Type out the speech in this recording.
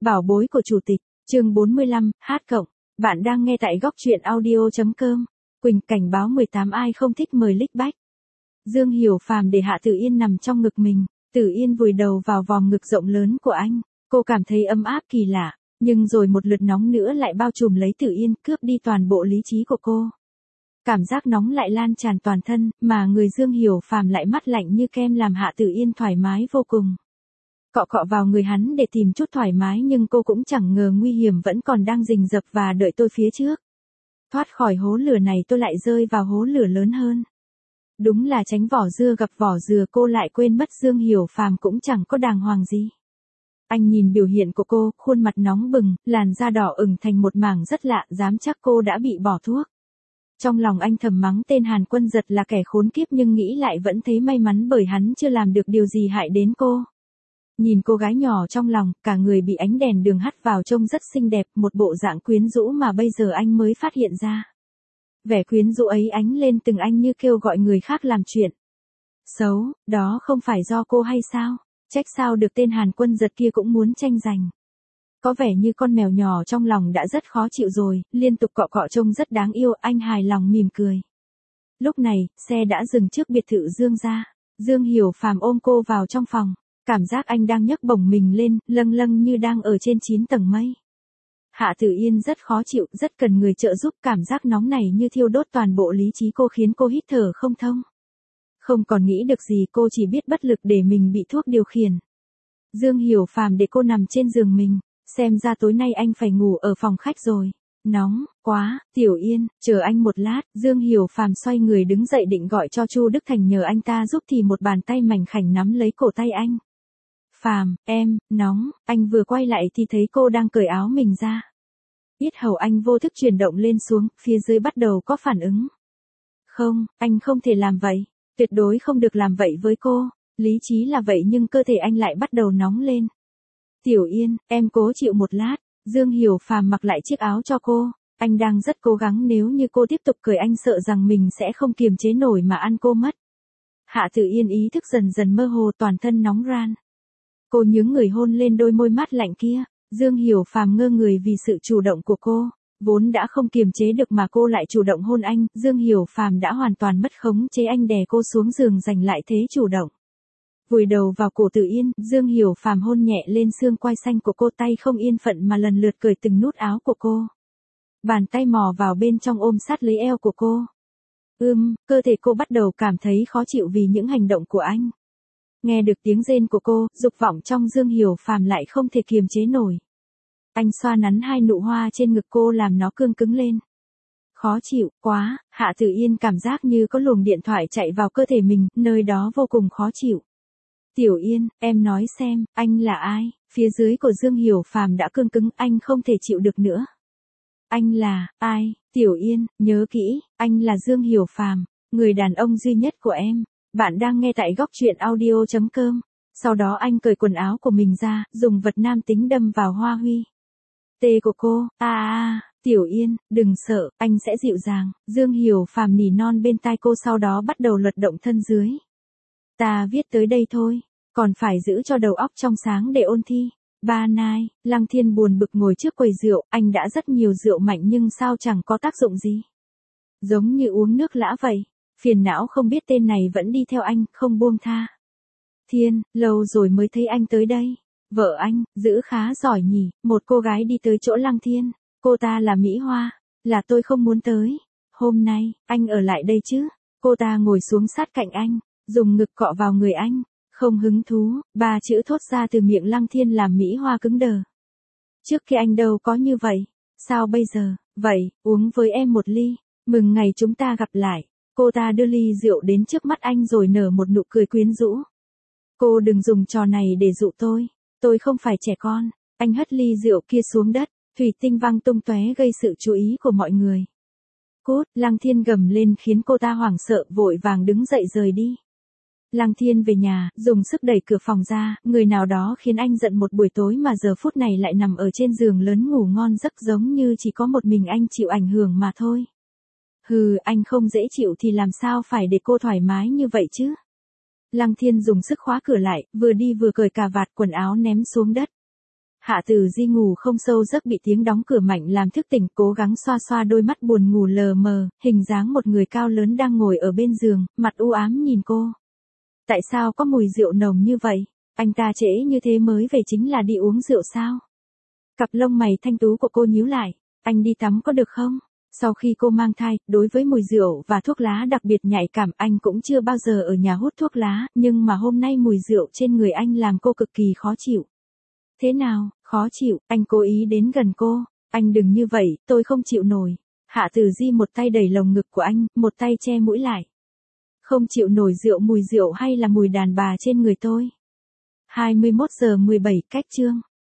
Bảo bối của chủ tịch, chương 45, hát cộng. Bạn đang nghe tại góc truyện audio.com. Quỳnh cảnh báo 18 ai không thích mời lích bách. Dương Hiểu Phàm để Hạ Tử Yên nằm trong ngực mình, Tử Yên vùi đầu vào vòng ngực rộng lớn của anh. Cô cảm thấy ấm áp kỳ lạ, nhưng rồi một lượt nóng nữa lại bao trùm lấy Tử Yên, cướp đi toàn bộ lý trí của cô. Cảm giác nóng lại lan tràn toàn thân, mà người Dương Hiểu Phàm lại mát lạnh như kem làm Hạ Tử Yên thoải mái vô cùng. Cọ cọ vào người hắn để tìm chút thoải mái, nhưng cô cũng chẳng ngờ nguy hiểm vẫn còn đang rình rập và đợi tôi phía trước. Thoát khỏi hố lửa này tôi lại rơi vào hố lửa lớn hơn. Đúng là tránh vỏ dưa gặp vỏ dừa, cô lại quên mất Dương Hiểu Phàm cũng chẳng có đàng hoàng gì. Anh nhìn biểu hiện của cô, khuôn mặt nóng bừng, làn da đỏ ửng thành một mảng rất lạ, dám chắc cô đã bị bỏ thuốc. Trong lòng anh thầm mắng tên Hàn Quân Giật là kẻ khốn kiếp, nhưng nghĩ lại vẫn thấy may mắn bởi hắn chưa làm được điều gì hại đến cô. Nhìn cô gái nhỏ trong lòng, cả người bị ánh đèn đường hắt vào trông rất xinh đẹp, một bộ dạng quyến rũ mà bây giờ anh mới phát hiện ra. Vẻ quyến rũ ấy ánh lên từng anh như kêu gọi người khác làm chuyện xấu, đó không phải do cô hay sao? Trách sao được, tên Hàn Quân Giật kia cũng muốn tranh giành. Có vẻ như con mèo nhỏ trong lòng đã rất khó chịu rồi, liên tục cọ cọ trông rất đáng yêu, anh hài lòng mỉm cười. Lúc này, xe đã dừng trước biệt thự Dương gia. Dương Hiểu Phàm ôm cô vào trong phòng. Cảm giác anh đang nhấc bổng mình lên, lâng lâng như đang ở trên 9 tầng mây. Hạ Tử Yên rất khó chịu, rất cần người trợ giúp, cảm giác nóng này như thiêu đốt toàn bộ lý trí cô, khiến cô hít thở không thông. Không còn nghĩ được gì, cô chỉ biết bất lực để mình bị thuốc điều khiển. Dương Hiểu Phàm để cô nằm trên giường mình, xem ra tối nay anh phải ngủ ở phòng khách rồi. Nóng quá, Tiểu Yên, chờ anh một lát. Dương Hiểu Phàm xoay người đứng dậy định gọi cho Chu Đức Thành nhờ anh ta giúp, thì một bàn tay mảnh khảnh nắm lấy cổ tay anh. Phàm, em, nóng. Anh vừa quay lại thì thấy cô đang cởi áo mình ra. Yết hầu anh vô thức chuyển động lên xuống, phía dưới bắt đầu có phản ứng. Không, anh không thể làm vậy. Tuyệt đối không được làm vậy với cô. Lý trí là vậy nhưng cơ thể anh lại bắt đầu nóng lên. Tiểu Yên, em cố chịu một lát. Dương Hiểu Phàm mặc lại chiếc áo cho cô. Anh đang rất cố gắng, nếu như cô tiếp tục cười anh sợ rằng mình sẽ không kiềm chế nổi mà ăn cô mất. Hạ Tử Yên ý thức dần dần mơ hồ, toàn thân nóng ran. Cô nhướng người hôn lên đôi môi mát lạnh kia. Dương Hiểu Phàm ngơ người vì sự chủ động của cô. Vốn đã không kiềm chế được mà cô lại chủ động hôn anh. Dương Hiểu Phàm đã hoàn toàn mất khống chế, anh đè cô xuống giường giành lại thế chủ động. Vùi đầu vào cổ Tử Yên, Dương Hiểu Phàm hôn nhẹ lên xương quai xanh của cô, tay không yên phận mà lần lượt cởi từng nút áo của cô. Bàn tay mò vào bên trong ôm sát lấy eo của cô. Cơ thể cô bắt đầu cảm thấy khó chịu vì những hành động của anh. Nghe được tiếng rên của cô, dục vọng trong Dương Hiểu Phàm lại không thể kiềm chế nổi. Anh xoa nắn hai nụ hoa trên ngực cô làm nó cương cứng lên. Khó chịu quá, Hạ Tử Yên cảm giác như có luồng điện thoại chạy vào cơ thể mình, nơi đó vô cùng khó chịu. Tiểu Yên, em nói xem, anh là ai? Phía dưới của Dương Hiểu Phàm đã cương cứng, anh không thể chịu được nữa. Anh là ai? Tiểu Yên, nhớ kỹ, anh là Dương Hiểu Phàm, người đàn ông duy nhất của em. Bạn đang nghe tại góc truyện audio.com. Sau đó anh cởi quần áo của mình ra, dùng vật nam tính đâm vào Hoa Huy. Tê của cô, Tiểu Yên, đừng sợ, anh sẽ dịu dàng. Dương Hiểu Phàm nỉ non bên tai cô, sau đó bắt đầu lật động thân dưới. Ta viết tới đây thôi, còn phải giữ cho đầu óc trong sáng để ôn thi. Ba nai, Lăng Thiên buồn bực ngồi trước quầy rượu, anh đã rất nhiều rượu mạnh nhưng sao chẳng có tác dụng gì. Giống như uống nước lã vậy, phiền não không biết tên này vẫn đi theo anh, không buông tha. Thiên, lâu rồi mới thấy anh tới đây. Vợ anh, giữ khá giỏi nhỉ, một cô gái đi tới chỗ Lăng Thiên, cô ta là Mỹ Hoa, là tôi không muốn tới. Hôm nay, anh ở lại đây chứ? Cô ta ngồi xuống sát cạnh anh, dùng ngực cọ vào người anh. Không hứng thú, ba chữ thốt ra từ miệng Lăng Thiên làm Mỹ Hoa cứng đờ. Trước khi anh đâu có như vậy, sao bây giờ? Vậy, uống với em một ly, mừng ngày chúng ta gặp lại. Cô ta đưa ly rượu đến trước mắt anh rồi nở một nụ cười quyến rũ. Cô đừng dùng trò này để dụ tôi không phải trẻ con. Anh hất ly rượu kia xuống đất, thủy tinh văng tung tóe gây sự chú ý của mọi người. Cút, Lăng Thiên gầm lên khiến cô ta hoảng sợ, vội vàng đứng dậy rời đi. Lăng Thiên về nhà, dùng sức đẩy cửa phòng ra, người nào đó khiến anh giận một buổi tối mà giờ phút này lại nằm ở trên giường lớn ngủ ngon giấc, giống như chỉ có một mình anh chịu ảnh hưởng mà thôi. Hừ, anh không dễ chịu thì làm sao phải để cô thoải mái như vậy chứ? Lăng Thiên dùng sức khóa cửa lại, vừa đi vừa cởi cà vạt quần áo ném xuống đất. Hạ Tử Di ngủ không sâu giấc bị tiếng đóng cửa mạnh làm thức tỉnh, cố gắng xoa xoa đôi mắt buồn ngủ lờ mờ, hình dáng một người cao lớn đang ngồi ở bên giường, mặt u ám nhìn cô. Tại sao có mùi rượu nồng như vậy? Anh ta trễ như thế mới về chính là đi uống rượu sao? Cặp lông mày thanh tú của cô nhíu lại, anh đi tắm có được không? Sau khi cô mang thai, đối với mùi rượu và thuốc lá đặc biệt nhạy cảm, anh cũng chưa bao giờ ở nhà hút thuốc lá, nhưng mà hôm nay mùi rượu trên người anh làm cô cực kỳ khó chịu. Thế nào, khó chịu? Anh cố ý đến gần cô. Anh đừng như vậy, tôi không chịu nổi. Hạ Tử Di một tay đẩy lồng ngực của anh, một tay che mũi lại. Không chịu nổi mùi rượu hay là mùi đàn bà trên người tôi? 21 giờ 17 cách chương.